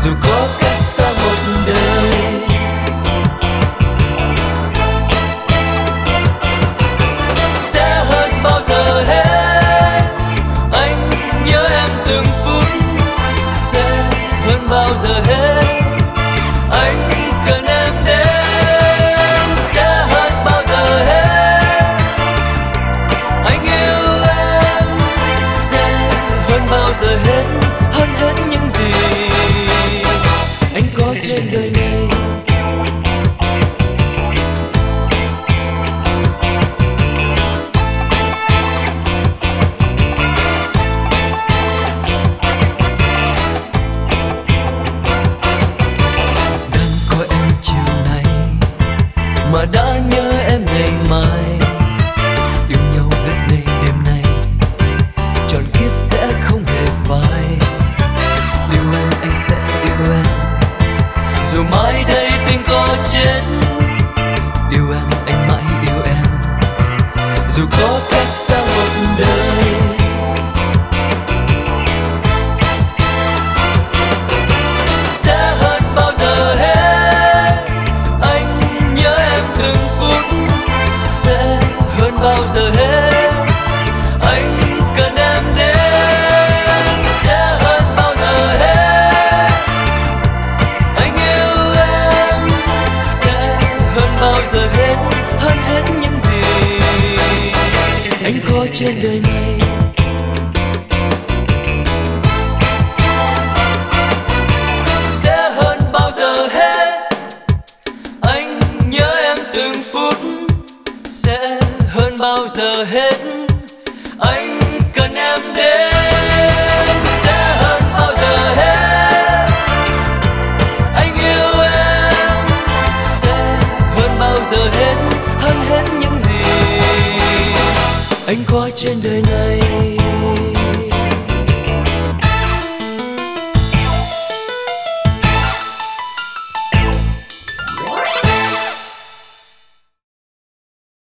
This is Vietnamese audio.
dù có cách xa một đời. Sẽ hơn bao giờ hết, anh nhớ em từng phút. Sẽ hơn bao giờ hết, anh cần em đến. Sẽ hơn bao giờ hết, anh yêu em. Sẽ hơn bao giờ hết, hơn hết những gì anh có trên đời này. Mà đã nhớ em ngày mai, yêu nhau ngất ngây đêm nay, trọn kiếp sẽ không hề phai. Yêu em anh sẽ yêu em, dù mai đây tình có chết. Yêu em anh mãi yêu em, dù có cách xa một đời. Sẽ hơn bao giờ hết, anh nhớ em từng phút. Sẽ hơn bao giờ hết, anh cần em đến. Sẽ hơn bao giờ hết, anh yêu em. Sẽ hơn bao giờ hết, hơn hết những gì anh có trên đời này. Sẽ hơn bao giờ hết, anh nhớ em từng phút. Sẽ hơn bao giờ hết, anh cần em đến. Sẽ hơn bao giờ hết, anh yêu em. Sẽ hơn bao giờ hết, hơn hết những gì anh có trên đời này.